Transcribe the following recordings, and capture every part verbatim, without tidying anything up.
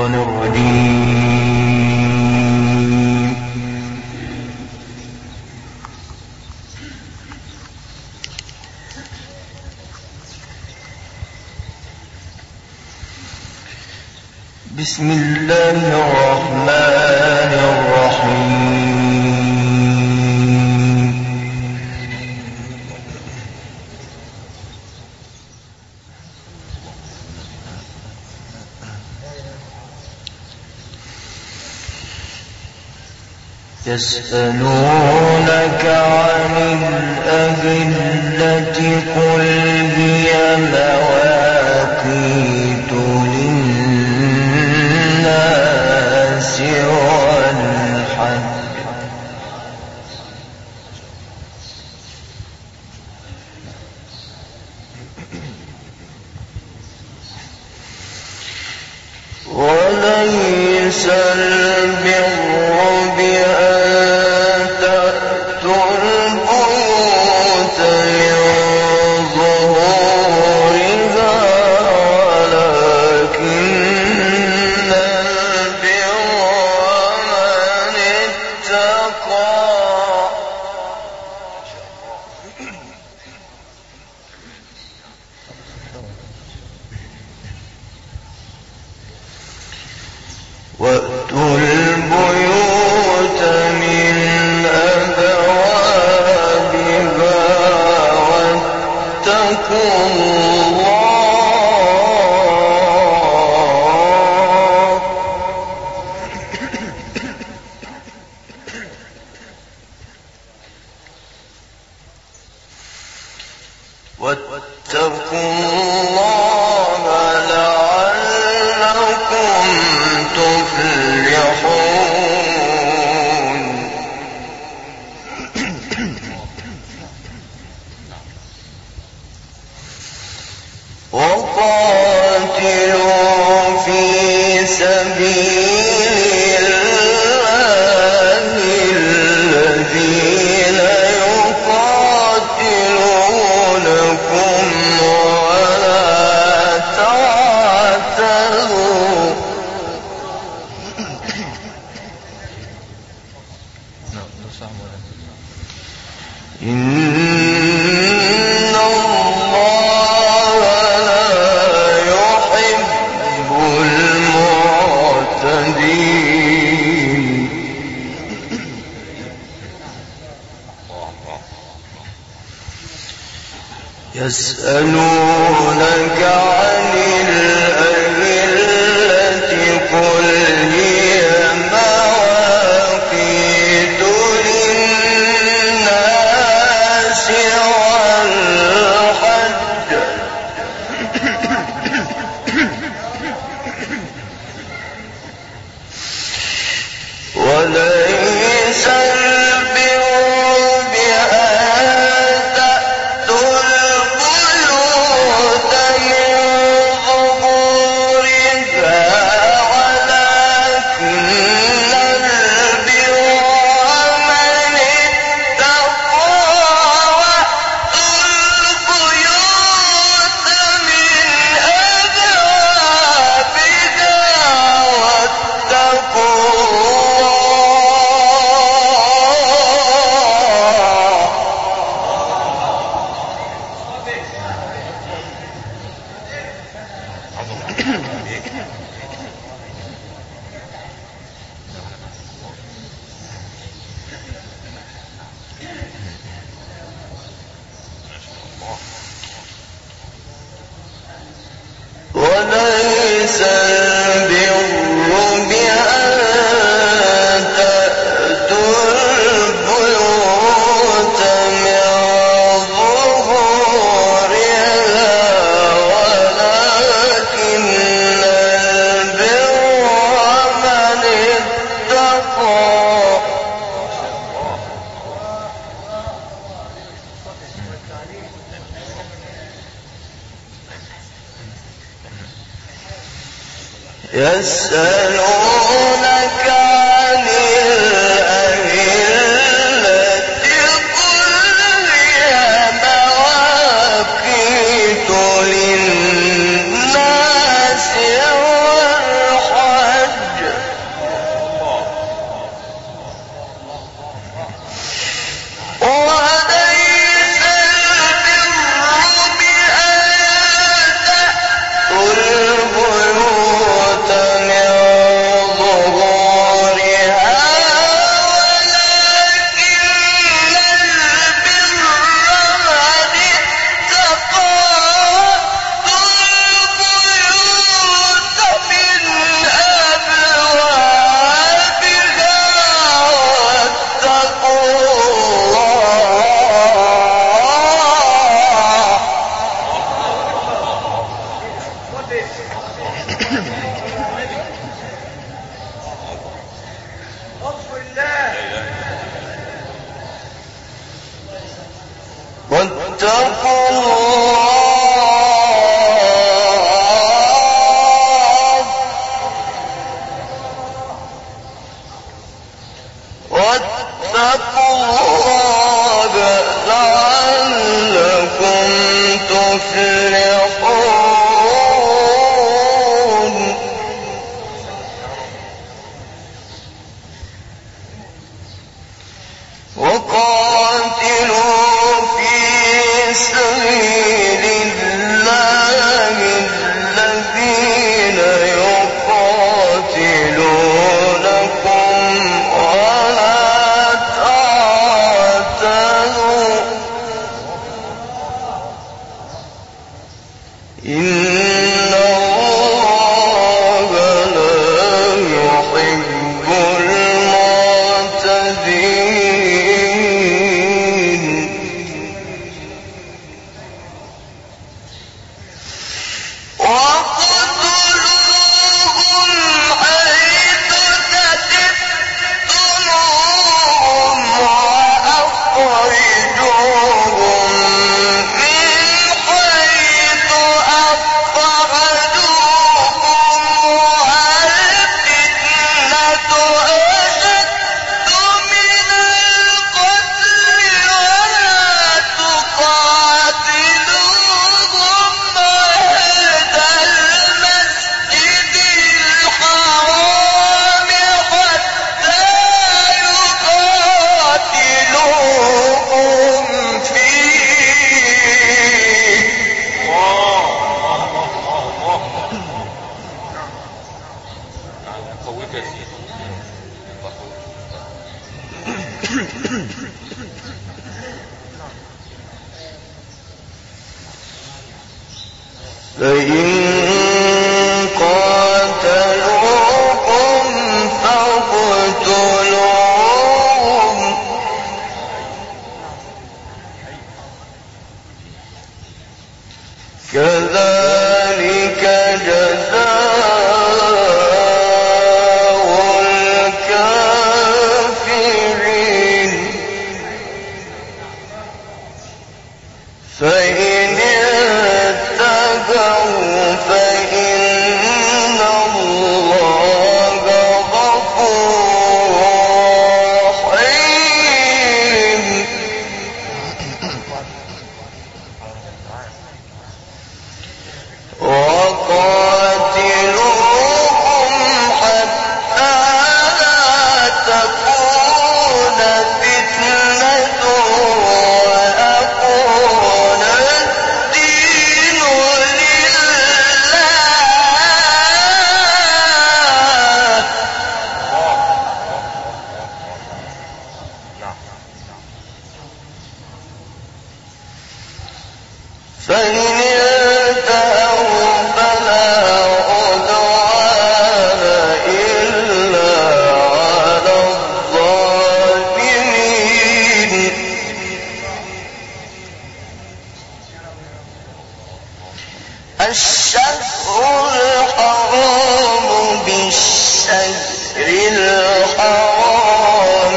الشيطان الرجيم. بسم الله الرحمن الرحيم. يسألونك عن الأهلة قل هي مواقيت للناس والحج وليس البر وَأْتُوا الْبُيُوتَ مِنْ أَبْوَابِهَا وَاتَّقُوا اللَّهَ وَاتَّقُوا اللَّهَ لَعَلَّكُمْ تفلحون. وقاتلوا في سبيل الله الذين يقاتلونكم ولا تعتدوا إن الله لا يحب المعتدين. يسألونك عن الأهلة قل هي مواقيت للناس والحج وليس البر بأن تأتوا البيوت من ظهورها ولكن البر من اتقى. وأتوا البيوت من أبوابها واتقوا وليس البر بأن تأتوا البيوت من ظهورها ولكن البر من اتقى. يسألونك عن الأهلة قل هي مواقيت للناس والحج واتقوا الله لعلكم تفلحون وقاتلوا في سبيل الله الذين يقاتلونكم ولا تعتدوا إن الله لا يحب المعتدين وقتلوهم حيث ثقفتموهم وأخرجوهم من حيث أخرجوكم والفتنة أشد من القتل ولا تقاتلوهم عند المسجد الحرام حتى يقاتلوكم فيه قويك يا سيدي. فإن قاتلوكم فاقتلوهم كذلك جزاء الكافرين فإن اتقوا فإن الله غفور رحيم وقاتلوهم حتى لا تكون فتنة ويكون الدين لله فإن انتهوا فلا عدوان إلا على الظالمين الشهر الحرام بالشهر الحرام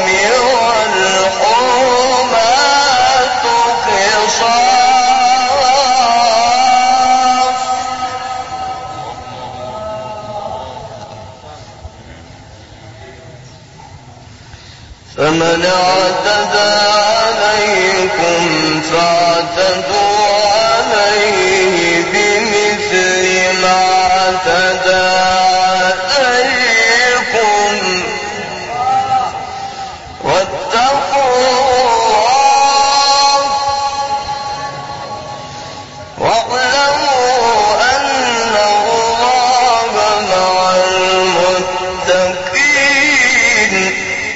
والحرمات قصاص فمن اعتدى عليكم فاعتدوا عليه بمثل ما اعتدى عليكم واتقوا الله واعلموا أن الله مع المتقين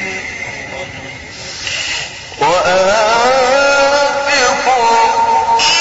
وأنفقوا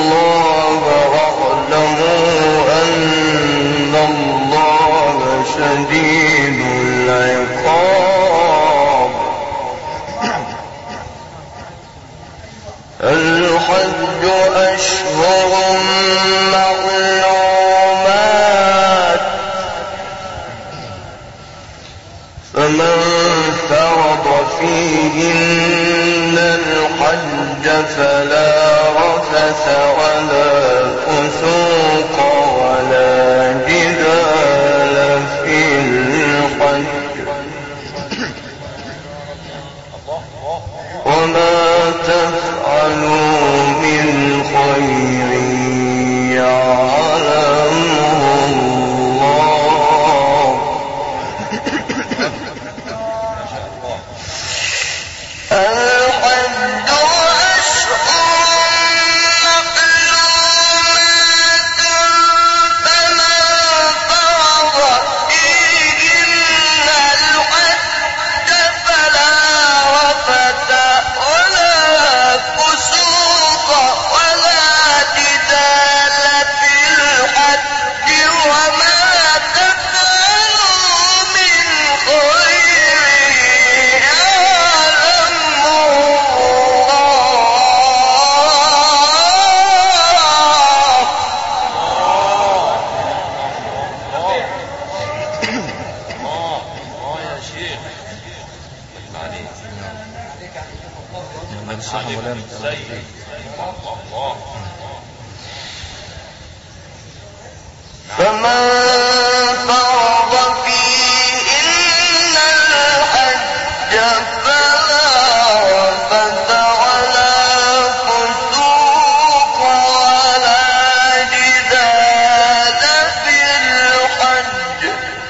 الله واعلموا أن الله شديد العقاب. الحج أشهر معلومات، فمن فرض فيهن الحج فلا رفث ولا فسوق ولا جدال في الحج، وما تفعلوا من خير يعلمه الله. الحج أشهر معلومات، فمن فرض فيهن الحج فلا رفث ولا فسوق ولا جدال في الحج، وما تفعلوا من خير يعلمه فمن فرض فيهن الحج فلا رفث ولا فسوق ولا جدال في الحج،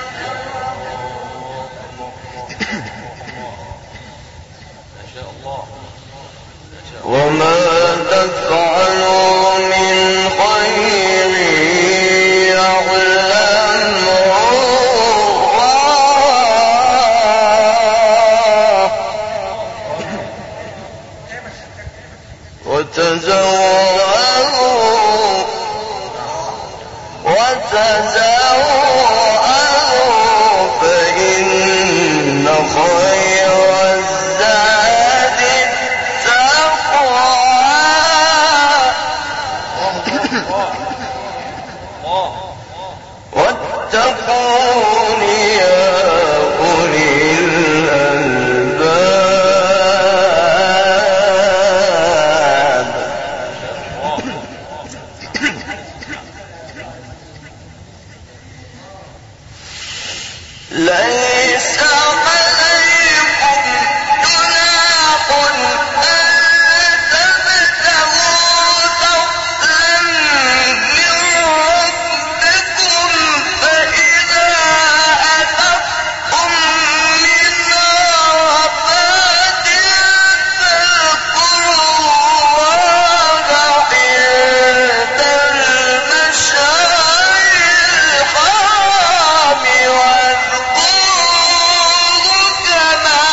وما تفعلوا من خير يعلمه الله. وتزودوا وتزودوا فإن خير الزاد التقوى. واتقون يا أولي الألباب. ليس عليكم جناح أن تبتغوا فضلا من ربكم، فإذا أفضتم من عرفات فاذكروا الله عند المشعر الحرام، واذكروه كما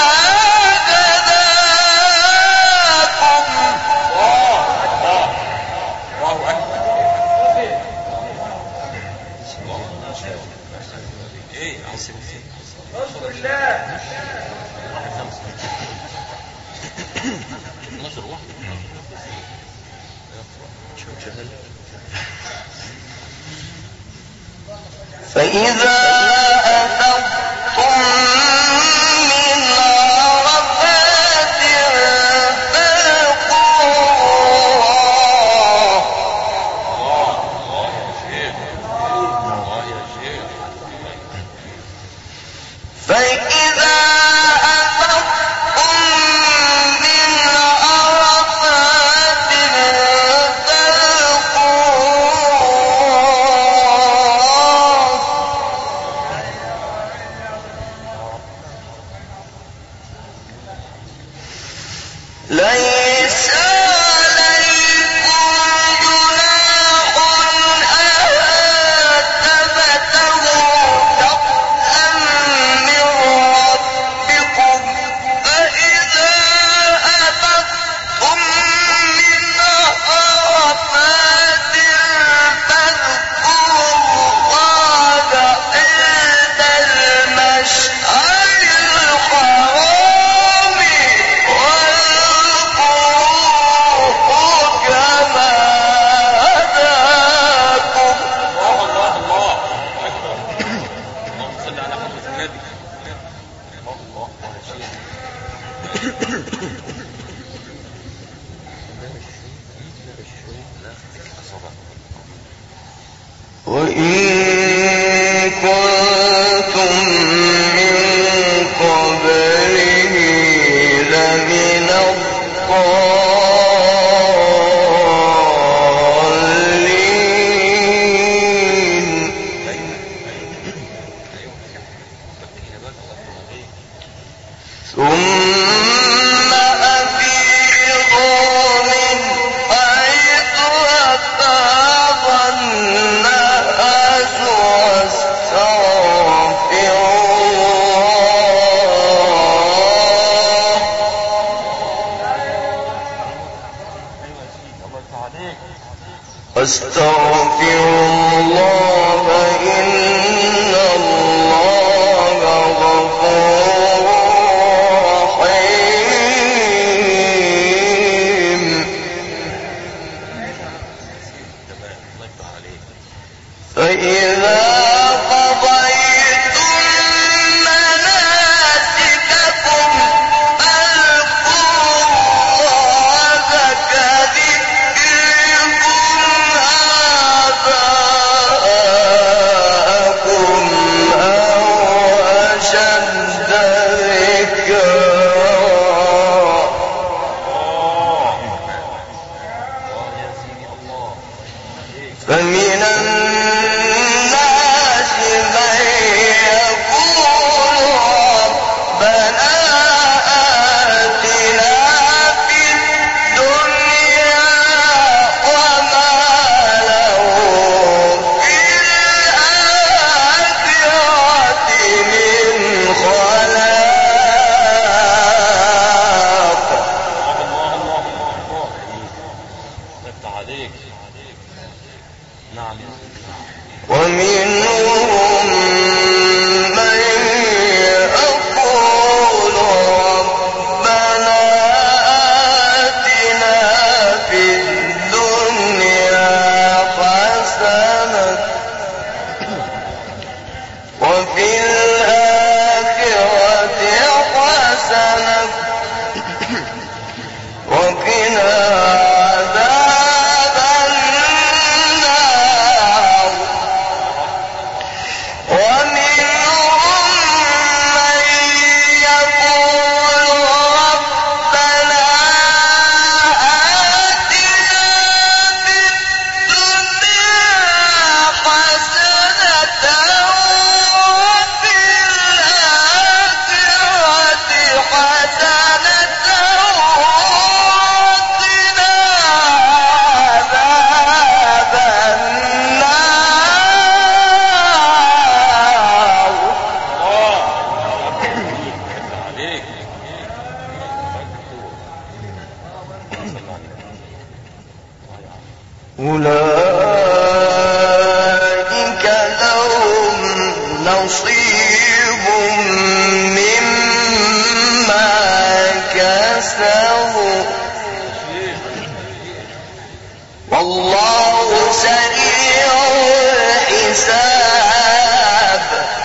فإذا أفضتم من عرفات فاذكروا فإذا أفضتم من عرفات فاذكروا وإن كنتم من قبله لمن الضالين ثم أفيضوا من حيث أفاض الناس واستغفروا الله إن الله غفور رحيم. فإذا قضيتم مناسككم فاذكروا الله كذكركم آباءكم أو أشد ذكرا. فمن الناس من يقول ربنا آتنا في الدنيا وما له في الآخرة من خلاق. ومنهم من يقول ربنا آتنا في الدنيا حسنة وفي الآخرة حسنة وقنا عذاب النار. ومنهم من يقول ربنا آتنا في الدنيا حسنة وفي الآخرة حسنة وقنا عذاب النار. أولئك لهم نصيب مما كسبوا والله سريع الحساب.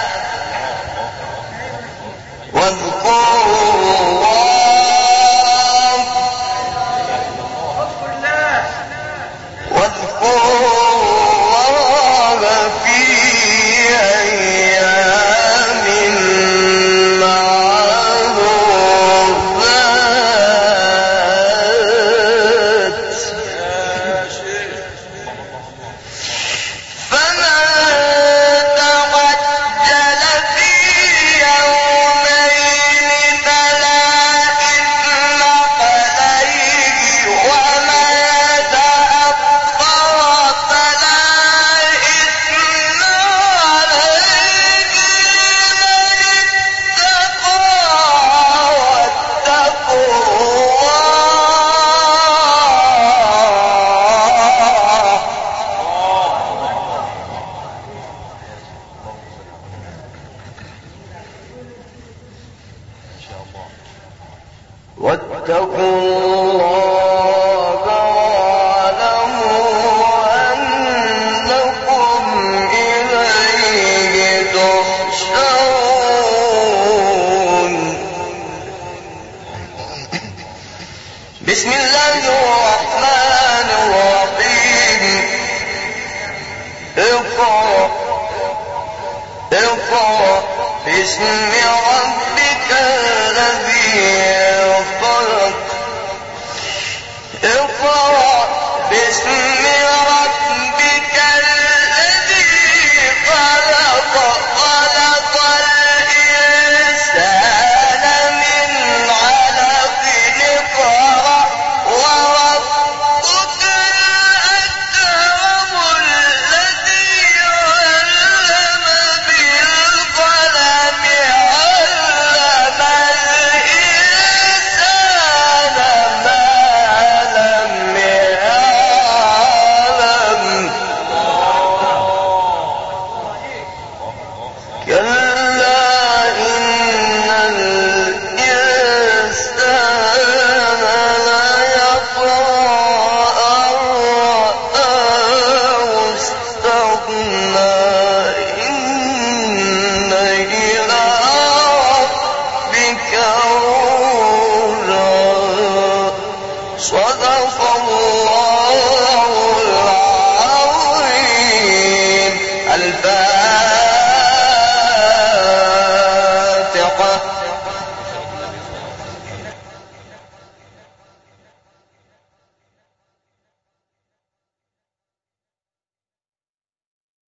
واذكروا الله واذكروا بسم